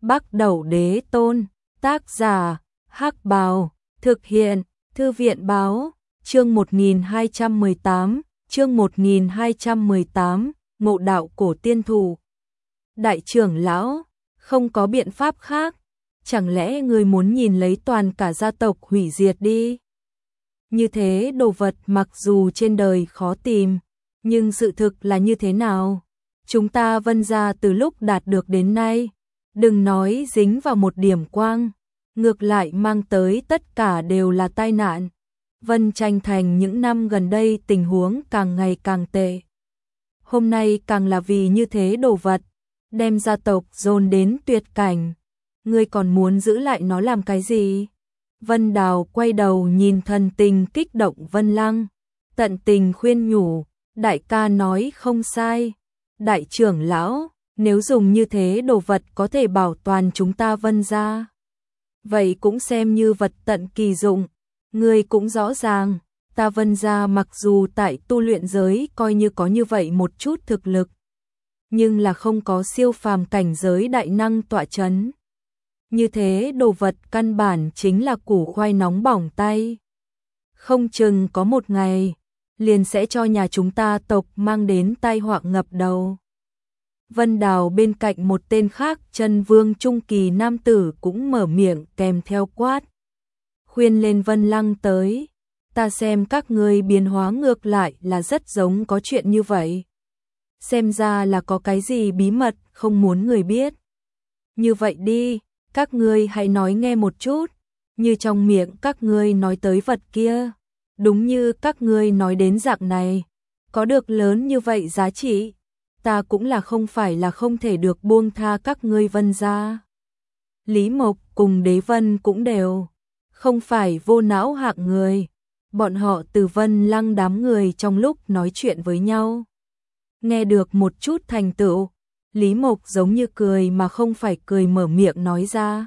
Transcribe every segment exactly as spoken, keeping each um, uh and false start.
Bắc Đẩu Đế Tôn, tác giả, Hắc Bào, thực hiện, Thư viện Báo, chương một nghìn hai trăm mười tám, chương một nghìn hai trăm mười tám, Ngộ đạo cổ tiên thụ. Đại trưởng lão, không có biện pháp khác, chẳng lẽ ngươi muốn nhìn lấy toàn cả gia tộc hủy diệt đi? Như thế đồ vật mặc dù trên đời khó tìm, nhưng sự thực là như thế nào? Chúng ta Vân gia từ lúc đạt được đến nay, đừng nói dính vào một điểm quang, ngược lại mang tới tất cả đều là tai nạn. Vân Tranh Thành những năm gần đây tình huống càng ngày càng tệ. Hôm nay càng là vì như thế đồ vật, đem gia tộc dồn đến tuyệt cảnh. Ngươi còn muốn giữ lại nó làm cái gì? Vân Đào quay đầu nhìn thần tình kích động Vân Lăng, tận tình khuyên nhủ, đại ca nói không sai. Đại trưởng lão, nếu dùng như thế đồ vật có thể bảo toàn chúng ta Vân gia, vậy cũng xem như vật tận kỳ dụng. Ngươi cũng rõ ràng, ta Vân gia mặc dù tại tu luyện giới coi như có như vậy một chút thực lực, nhưng là không có siêu phàm cảnh giới đại năng tọa chấn. Như thế đồ vật căn bản chính là củ khoai nóng bỏng tay. Không chừng có một ngày, liền sẽ cho nhà chúng ta tộc mang đến tai họa ngập đầu. Vân Đào bên cạnh một tên khác chân vương trung kỳ nam tử cũng mở miệng kèm theo quát. Khuyên lên Vân Lăng tới, ta xem các ngươi biến hóa ngược lại là rất giống có chuyện như vậy. Xem ra là có cái gì bí mật không muốn người biết. Như vậy đi, các ngươi hãy nói nghe một chút, như trong miệng các ngươi nói tới vật kia, đúng như các ngươi nói đến dạng này, có được lớn như vậy giá trị, ta cũng là không phải là không thể được buông tha các ngươi Vân gia. Lý Mộc cùng Đế Vân cũng đều không phải vô não hạng người, bọn họ từ Vân Lăng đám người trong lúc nói chuyện với nhau, nghe được một chút thành tựu. Lý Mộc giống như cười mà không phải cười mở miệng nói ra.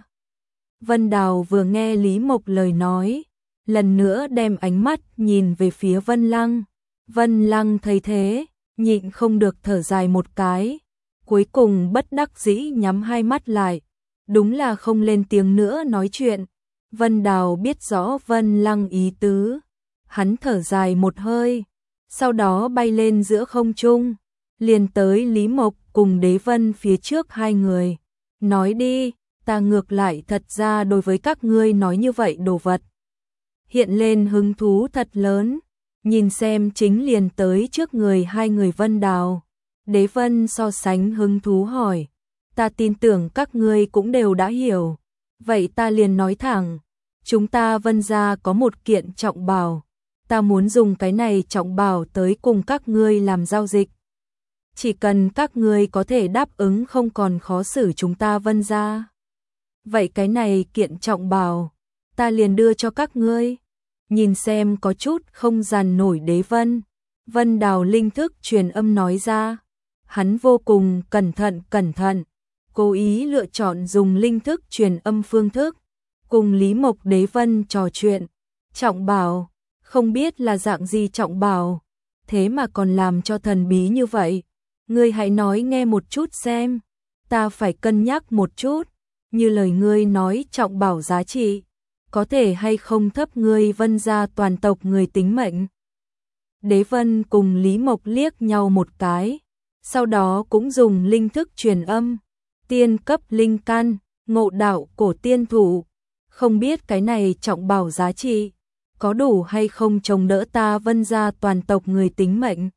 Vân Đào vừa nghe Lý Mộc lời nói, lần nữa đem ánh mắt nhìn về phía Vân Lăng. Vân Lăng thấy thế, nhịn không được thở dài một cái, cuối cùng bất đắc dĩ nhắm hai mắt lại, đúng là không lên tiếng nữa nói chuyện. Vân Đào biết rõ Vân Lăng ý tứ, hắn thở dài một hơi, sau đó bay lên giữa không trung, liền tới Lý Mộc cùng Đế Vân phía trước hai người. Nói đi, ta ngược lại thật ra đối với các ngươi nói như vậy đồ vật hiện lên hứng thú thật lớn, nhìn xem chính liền tới trước người hai người Vân Đào. Đế Vân so sánh hứng thú hỏi, ta tin tưởng các ngươi cũng đều đã hiểu, vậy ta liền nói thẳng, chúng ta Vân gia có một kiện trọng bảo, ta muốn dùng cái này trọng bảo tới cùng các ngươi làm giao dịch. Chỉ cần các ngươi có thể đáp ứng không còn khó xử chúng ta Vân gia, vậy cái này kiện trọng bảo, ta liền đưa cho các ngươi. Nhìn xem có chút không dằn nổi Đế Vân, Vân Đào linh thức truyền âm nói ra. Hắn vô cùng cẩn thận cẩn thận, cố ý lựa chọn dùng linh thức truyền âm phương thức, cùng Lý Mộc Đế Vân trò chuyện. Trọng bảo, không biết là dạng gì trọng bảo, thế mà còn làm cho thần bí như vậy. Ngươi hãy nói nghe một chút xem, ta phải cân nhắc một chút, như lời ngươi nói trọng bảo giá trị, có thể hay không thấp ngươi Vân gia toàn tộc người tính mệnh. Đế Vân cùng Lý Mộc liếc nhau một cái, sau đó cũng dùng linh thức truyền âm, tiên cấp linh căn, ngộ đạo cổ tiên thụ, không biết cái này trọng bảo giá trị, có đủ hay không chống đỡ ta Vân gia toàn tộc người tính mệnh.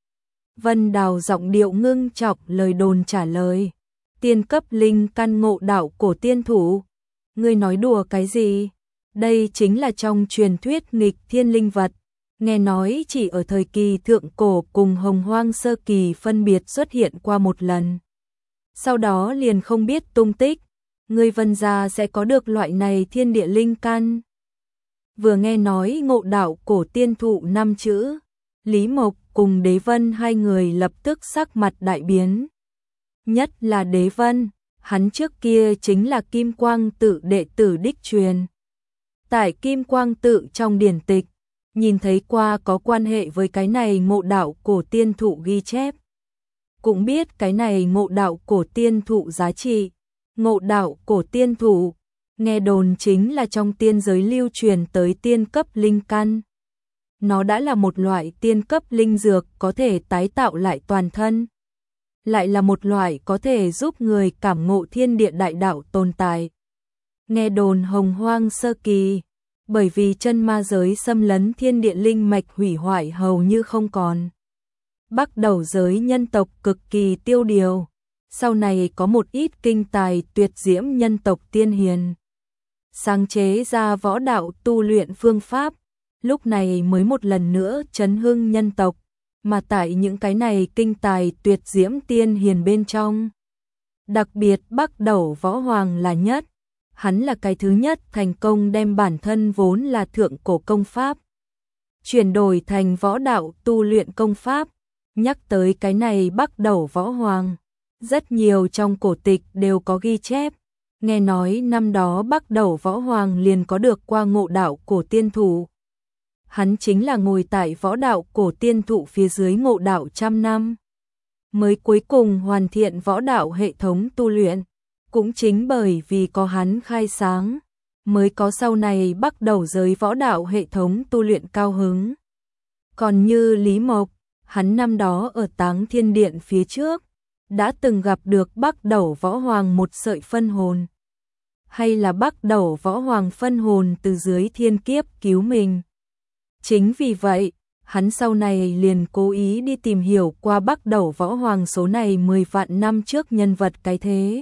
Vân Đào giọng điệu ngưng trọng lời đồn trả lời, tiên cấp linh căn ngộ đạo cổ tiên thủ, ngươi nói đùa cái gì? Đây chính là trong truyền thuyết nghịch thiên linh vật, nghe nói chỉ ở thời kỳ thượng cổ cùng hồng hoang sơ kỳ phân biệt xuất hiện qua một lần, sau đó liền không biết tung tích. Ngươi Vân gia sẽ có được loại này thiên địa linh căn? Vừa nghe nói ngộ đạo cổ tiên thụ năm chữ, Lý Mộc cùng Đế Vân hai người lập tức sắc mặt đại biến. Nhất là Đế Vân, hắn trước kia chính là Kim Quang tự đệ tử đích truyền. Tại Kim Quang tự trong điển tịch, nhìn thấy qua có quan hệ với cái này ngộ đạo cổ tiên thụ ghi chép. Cũng biết cái này ngộ đạo cổ tiên thụ giá trị, Ngộ đạo cổ tiên thụ, nghe đồn chính là trong tiên giới lưu truyền tới tiên cấp linh căn. Nó đã là một loại tiên cấp linh dược có thể tái tạo lại toàn thân. Lại là một loại có thể giúp người cảm ngộ thiên địa đại đạo tồn tại. Nghe đồn hồng hoang sơ kỳ, bởi vì chân ma giới xâm lấn thiên địa linh mạch hủy hoại hầu như không còn. Bắt đầu giới nhân tộc cực kỳ tiêu điều, sau này có một ít kinh tài tuyệt diễm nhân tộc tiên hiền. Sáng chế ra võ đạo tu luyện phương pháp, lúc này mới một lần nữa chấn hưng nhân tộc, mà tại những cái này kinh tài tuyệt diễm tiên hiền bên trong. Đặc biệt Bắc Đẩu Võ Hoàng là nhất, hắn là cái thứ nhất thành công đem bản thân vốn là thượng cổ công pháp, chuyển đổi thành võ đạo tu luyện công pháp. Nhắc tới cái này Bắc Đẩu Võ Hoàng, rất nhiều trong cổ tịch đều có ghi chép. Nghe nói năm đó Bắc Đẩu Võ Hoàng liền có được qua ngộ đạo cổ tiên thụ. Hắn chính là ngồi tại võ đạo cổ tiên thụ phía dưới ngộ đạo trăm năm, mới cuối cùng hoàn thiện võ đạo hệ thống tu luyện. Cũng chính bởi vì có hắn khai sáng, mới có sau này Bắc Đẩu giới võ đạo hệ thống tu luyện cao hứng. Còn như Lý Mộc, hắn năm đó ở Táng Thiên Điện phía trước, đã từng gặp được Bắc Đẩu Võ Hoàng một sợi phân hồn. Hay là Bắc Đẩu Võ Hoàng phân hồn từ dưới thiên kiếp cứu mình. Chính vì vậy, hắn sau này liền cố ý đi tìm hiểu qua Bắc Đẩu Võ Hoàng số này mười vạn năm trước nhân vật cái thế.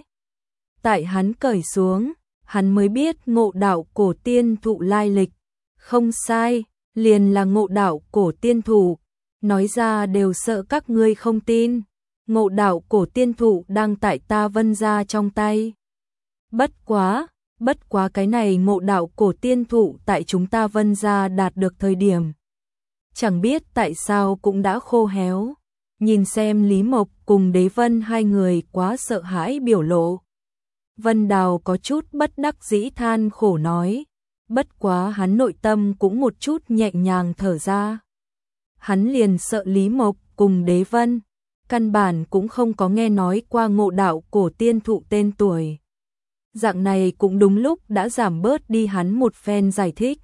Tại hắn cởi xuống, hắn mới biết ngộ đạo cổ tiên thụ lai lịch. Không sai, liền là ngộ đạo cổ tiên thụ. Nói ra đều sợ các ngươi không tin. Ngộ đạo cổ tiên thụ đang tại ta Vân gia trong tay. Bất quá, bất quá cái này ngộ đạo cổ tiên thụ tại chúng ta Vân gia đạt được thời điểm. Chẳng biết tại sao cũng đã khô héo. Nhìn xem Lý Mộc cùng Đế Vân hai người quá sợ hãi biểu lộ. Vân Đào có chút bất đắc dĩ than khổ nói. Bất quá hắn nội tâm cũng một chút nhẹ nhàng thở ra. Hắn liền sợ Lý Mộc cùng Đế Vân, căn bản cũng không có nghe nói qua ngộ đạo cổ tiên thụ tên tuổi. Dạng này cũng đúng lúc đã giảm bớt đi hắn một phen giải thích.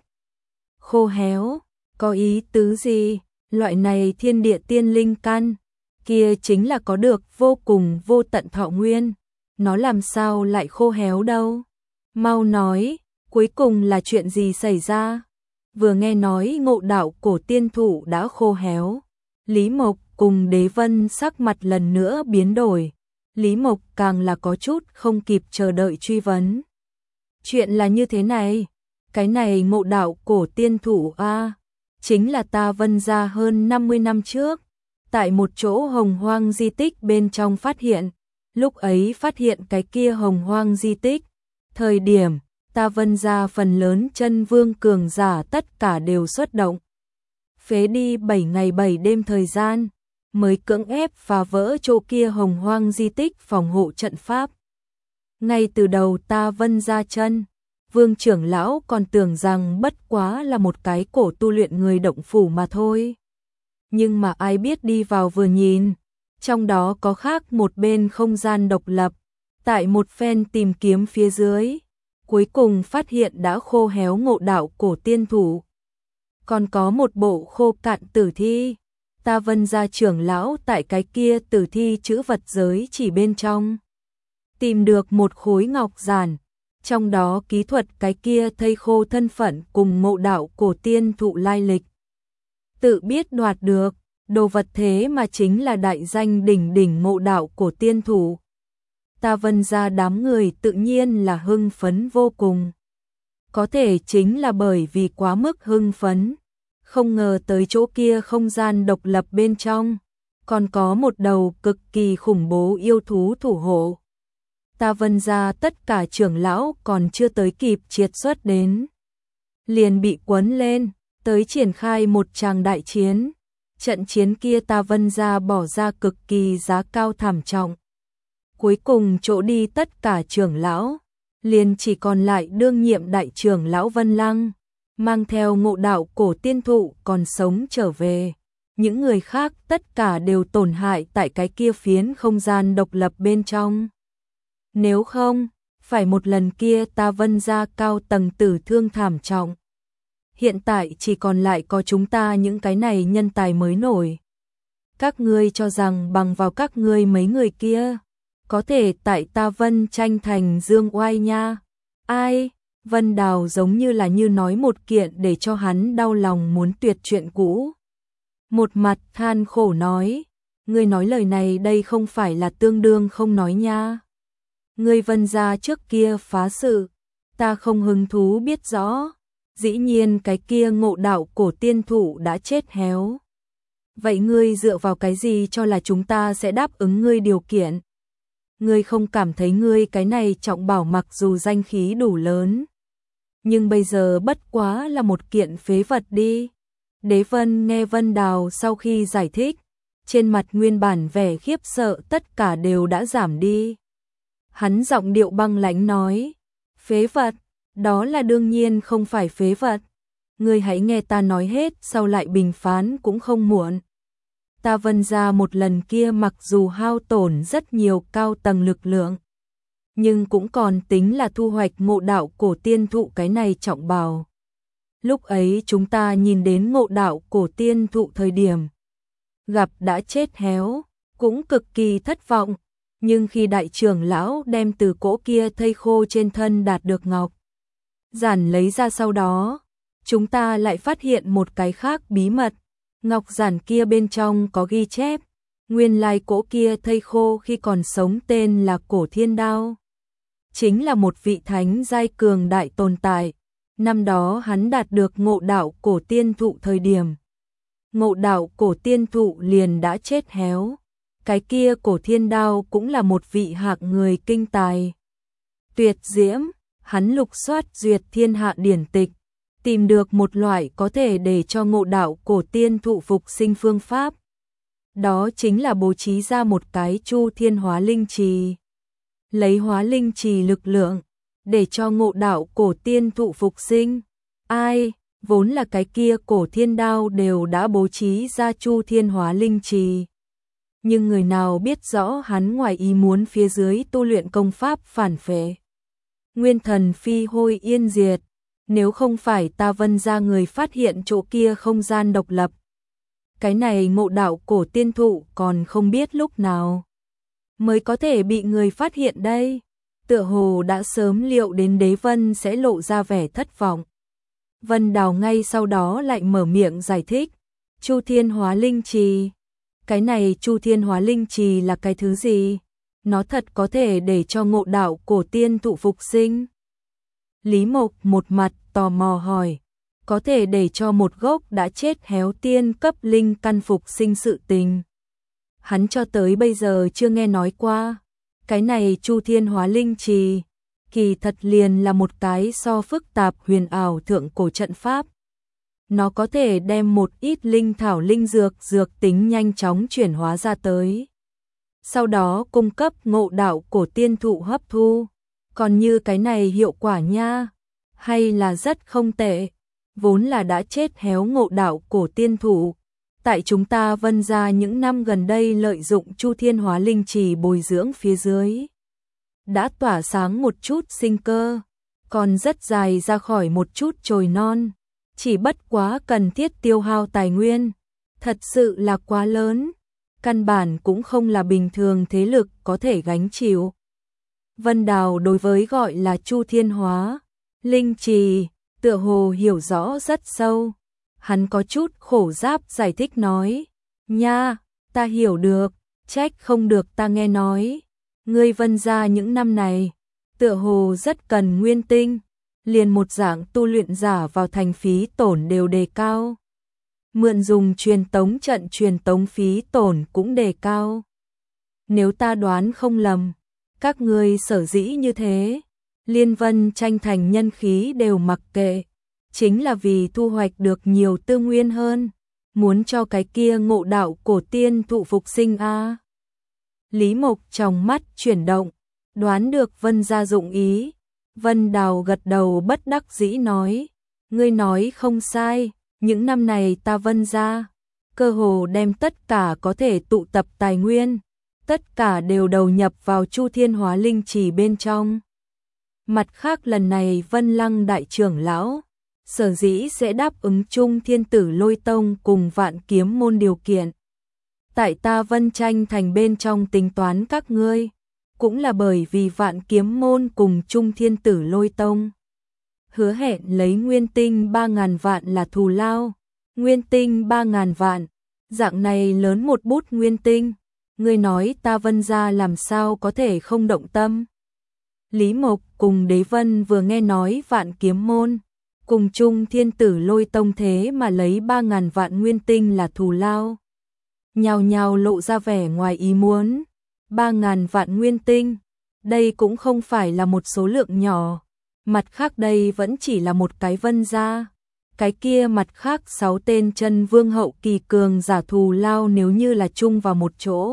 Khô héo, có ý tứ gì? Loại này thiên địa tiên linh căn, kia chính là có được vô cùng vô tận thọ nguyên. Nó làm sao lại khô héo đâu? Mau nói, cuối cùng là chuyện gì xảy ra? Vừa nghe nói ngộ đạo cổ tiên thụ đã khô héo, Lý Mộc cùng Đế Vân sắc mặt lần nữa biến đổi. Lý Mộc càng là có chút không kịp chờ đợi truy vấn. Chuyện là như thế này, cái này ngộ đạo cổ tiên thụ a, chính là ta Vân gia hơn năm mươi năm trước, tại một chỗ hồng hoang di tích bên trong phát hiện. Lúc ấy phát hiện cái kia hồng hoang di tích, thời điểm ta Vân gia phần lớn chân vương cường giả tất cả đều xuất động. Phế đi bảy ngày bảy đêm thời gian, mới cưỡng ép phá vỡ chỗ kia hồng hoang di tích phòng hộ trận pháp. Ngay từ đầu ta Vân gia chân, vương trưởng lão còn tưởng rằng bất quá là một cái cổ tu luyện người động phủ mà thôi. Nhưng mà ai biết đi vào vừa nhìn, trong đó có khác một bên không gian độc lập, tại một phen tìm kiếm phía dưới, cuối cùng phát hiện đã khô héo ngộ đạo cổ tiên thủ. Còn có một bộ khô cạn tử thi, ta Vân gia trưởng lão tại cái kia tử thi chữ vật giới chỉ bên trong. Tìm được một khối ngọc giản, trong đó ký thuật cái kia thây khô thân phận cùng ngộ đạo cổ tiên thụ lai lịch. Tự biết đoạt được, đồ vật thế mà chính là đại danh đỉnh đỉnh ngộ đạo cổ tiên thụ. Ta Vân gia đám người tự nhiên là hưng phấn vô cùng. Có thể chính là bởi vì quá mức hưng phấn, không ngờ tới chỗ kia không gian độc lập bên trong, còn có một đầu cực kỳ khủng bố yêu thú thủ hộ. Ta Vân gia tất cả trưởng lão còn chưa tới kịp triệt xuất đến, liền bị quấn lên, tới triển khai một tràng đại chiến. Trận chiến kia ta Vân gia bỏ ra cực kỳ giá cao thảm trọng. Cuối cùng chỗ đi tất cả trưởng lão, liền chỉ còn lại đương nhiệm đại trưởng lão Vân Lăng, mang theo ngộ đạo cổ tiên thụ còn sống trở về. Những người khác tất cả đều tổn hại tại cái kia phiến không gian độc lập bên trong. Nếu không, phải một lần kia ta Vân gia cao tầng tử thương thảm trọng. Hiện tại chỉ còn lại có chúng ta những cái này nhân tài mới nổi. Các ngươi cho rằng bằng vào các ngươi mấy người kia, có thể tại ta Vân tranh thành dương oai nha. Ai? Vân Đào giống như là như nói một kiện để cho hắn đau lòng muốn tuyệt chuyện cũ. Một mặt than khổ nói, ngươi nói lời này đây không phải là tương đương không nói nha. Ngươi Vân gia trước kia phá sự, ta không hứng thú biết rõ, dĩ nhiên cái kia ngộ đạo cổ tiên thụ đã chết héo. Vậy ngươi dựa vào cái gì cho là chúng ta sẽ đáp ứng ngươi điều kiện? Ngươi không cảm thấy ngươi cái này trọng bảo mặc dù danh khí đủ lớn, nhưng bây giờ bất quá là một kiện phế vật đi. Đế Vân nghe Vân Đào sau khi giải thích, trên mặt nguyên bản vẻ khiếp sợ tất cả đều đã giảm đi. Hắn giọng điệu băng lãnh nói, phế vật, đó là đương nhiên không phải phế vật. Ngươi hãy nghe ta nói hết, sau lại bình phán cũng không muộn. Ta Vân gia một lần kia mặc dù hao tổn rất nhiều cao tầng lực lượng, nhưng cũng còn tính là thu hoạch ngộ đạo cổ tiên thụ cái này trọng bào. Lúc ấy chúng ta nhìn đến ngộ đạo cổ tiên thụ thời điểm, gặp đã chết héo, cũng cực kỳ thất vọng. Nhưng khi đại trưởng lão đem từ cỗ kia thây khô trên thân đạt được ngọc giản lấy ra sau đó, chúng ta lại phát hiện một cái khác bí mật. Ngọc giản kia bên trong có ghi chép, nguyên lai cỗ kia thây khô khi còn sống tên là Cổ Thiên Đao. Chính là một vị thánh giai cường đại tồn tại. Năm đó hắn đạt được ngộ đạo cổ tiên thụ thời điểm, ngộ đạo cổ tiên thụ liền đã chết héo. Cái kia Cổ Thiên Đao cũng là một vị hạng người kinh tài tuyệt diễm, hắn lục soát duyệt thiên hạ điển tịch, tìm được một loại có thể để cho ngộ đạo cổ tiên thụ phục sinh phương pháp. Đó chính là bố trí ra một cái Chu Thiên Hóa Linh Trì, lấy hóa linh trì lực lượng để cho ngộ đạo cổ tiên thụ phục sinh. Ai, vốn là cái kia Cổ Thiên Đao đều đã bố trí ra Chu Thiên Hóa Linh Trì. Nhưng người nào biết rõ hắn ngoài ý muốn phía dưới tu luyện công pháp phản phệ, nguyên thần phi hôi yên diệt. Nếu không phải ta Vân gia người phát hiện chỗ kia không gian độc lập, cái này ngộ đạo cổ tiên thụ còn không biết lúc nào mới có thể bị người phát hiện đây. Tựa hồ đã sớm liệu đến Đế Vân sẽ lộ ra vẻ thất vọng. Vân Đào ngay sau đó lại mở miệng giải thích, Chu Thiên Hóa Linh Trì. Cái này Chu Thiên Hóa Linh Trì là cái thứ gì? Nó thật có thể để cho ngộ đạo cổ tiên thụ phục sinh? Lý Mộc một mặt tò mò hỏi, có thể để cho một gốc đã chết héo tiên cấp linh căn phục sinh sự tình. Hắn cho tới bây giờ chưa nghe nói qua. Cái này Chu Thiên Hóa Linh Trì, kỳ thật liền là một cái so phức tạp huyền ảo thượng cổ trận pháp. Nó có thể đem một ít linh thảo linh dược dược tính nhanh chóng chuyển hóa ra tới, sau đó cung cấp ngộ đạo cổ tiên thụ hấp thu. Còn như cái này hiệu quả nha, hay là rất không tệ. Vốn là đã chết héo ngộ đạo cổ tiên thụ, tại chúng ta Vân gia những năm gần đây lợi dụng Chu Thiên Hóa Linh Trì bồi dưỡng phía dưới, đã tỏa sáng một chút sinh cơ, còn rất dài ra khỏi một chút chồi non. Chỉ bất quá cần thiết tiêu hao tài nguyên, thật sự là quá lớn, căn bản cũng không là bình thường thế lực có thể gánh chịu. Vân Đào đối với gọi là Chu Thiên Hóa Linh Trì, tựa hồ hiểu rõ rất sâu. Hắn có chút khổ giáp giải thích nói, nha, ta hiểu được, trách không được ta nghe nói. Ngươi Vân gia những năm này, tựa hồ rất cần nguyên tinh, liền một dạng tu luyện giả vào thành phí tổn đều đề cao. Mượn dùng truyền tống trận truyền tống phí tổn cũng đề cao. Nếu ta đoán không lầm, các ngươi sở dĩ như thế, liên vân tranh thành nhân khí đều mặc kệ, chính là vì thu hoạch được nhiều tư nguyên hơn, muốn cho cái kia ngộ đạo cổ tiên thụ phục sinh a. À. Lý Mộc trong mắt chuyển động, đoán được Vân gia dụng ý. Vân Đào gật đầu bất đắc dĩ nói, ngươi nói không sai, những năm này ta Vân gia cơ hồ đem tất cả có thể tụ tập tài nguyên, tất cả đều đầu nhập vào Chu Thiên Hóa Linh Trì bên trong. Mặt khác lần này Vân Lăng đại trưởng lão sở dĩ sẽ đáp ứng chung Thiên Tử Lôi Tông cùng Vạn Kiếm môn điều kiện. Tại ta Vân Tranh thành bên trong tính toán các ngươi, cũng là bởi vì Vạn Kiếm môn cùng chung Thiên Tử Lôi Tông hứa hẹn lấy nguyên tinh ba ngàn vạn là thù lao. Nguyên tinh ba ngàn vạn, dạng này lớn một bút nguyên tinh, ngươi nói ta Vân gia làm sao có thể không động tâm. Lý Mộc cùng Đế Vân vừa nghe nói Vạn Kiếm môn cùng chung Thiên Tử Lôi Tông thế mà lấy ba ngàn vạn nguyên tinh là thù lao, nhào nhào lộ ra vẻ ngoài ý muốn. Ba ngàn vạn nguyên tinh, đây cũng không phải là một số lượng nhỏ. Mặt khác đây vẫn chỉ là một cái Vân gia, cái kia mặt khác sáu tên chân vương hậu kỳ cường giả thù lao nếu như là chung vào một chỗ,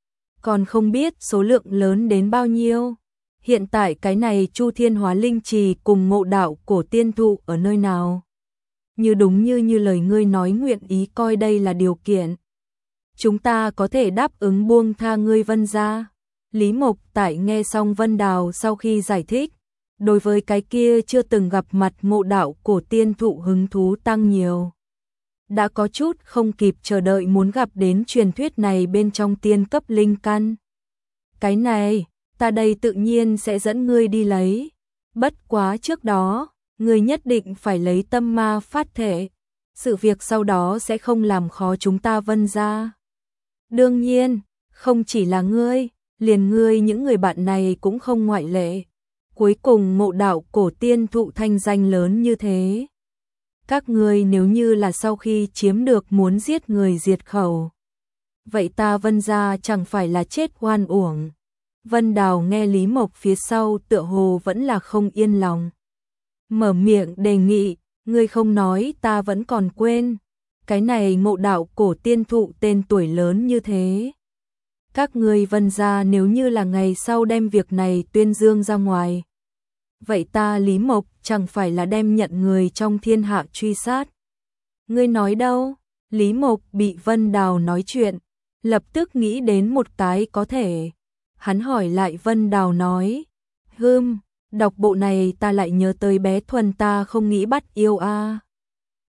còn không biết số lượng lớn đến bao nhiêu. Hiện tại cái này Chu Thiên Hóa Linh Trì cùng Ngộ Đạo Cổ Tiên Thụ ở nơi nào? Như đúng như như lời ngươi nói nguyện ý coi đây là điều kiện, chúng ta có thể đáp ứng buông tha ngươi Vân gia. Lý Mộc tại nghe xong Vân Đào sau khi giải thích, đối với cái kia chưa từng gặp mặt Ngộ Đạo Cổ Tiên Thụ hứng thú tăng nhiều. Đã có chút không kịp chờ đợi muốn gặp đến truyền thuyết này bên trong tiên cấp linh căn. Cái này, ta đây tự nhiên sẽ dẫn ngươi đi lấy. Bất quá trước đó, ngươi nhất định phải lấy tâm ma phát thể. Sự việc sau đó sẽ không làm khó chúng ta Vân gia. Đương nhiên, không chỉ là ngươi, liền ngươi những người bạn này cũng không ngoại lệ. Cuối cùng Ngộ Đạo Cổ Tiên Thụ thanh danh lớn như thế. Các ngươi nếu như là sau khi chiếm được muốn giết người diệt khẩu, vậy ta Vân gia chẳng phải là chết oan uổng. Vân Đào nghe Lý Mộc phía sau tựa hồ vẫn là không yên lòng, mở miệng đề nghị, ngươi không nói ta vẫn còn quên. Cái này Ngộ Đạo Cổ Tiên Thụ tên tuổi lớn như thế, các ngươi Vân gia nếu như là ngày sau đem việc này tuyên dương ra ngoài, vậy ta Lý Mộc chẳng phải là đem nhận người trong thiên hạ truy sát. Ngươi nói đâu? Lý Mộc bị Vân Đào nói chuyện, lập tức nghĩ đến một cái có thể. Hắn hỏi lại Vân Đào nói, hừm, đọc bộ này ta lại nhớ tới bé Thuần ta không nghĩ bắt yêu a.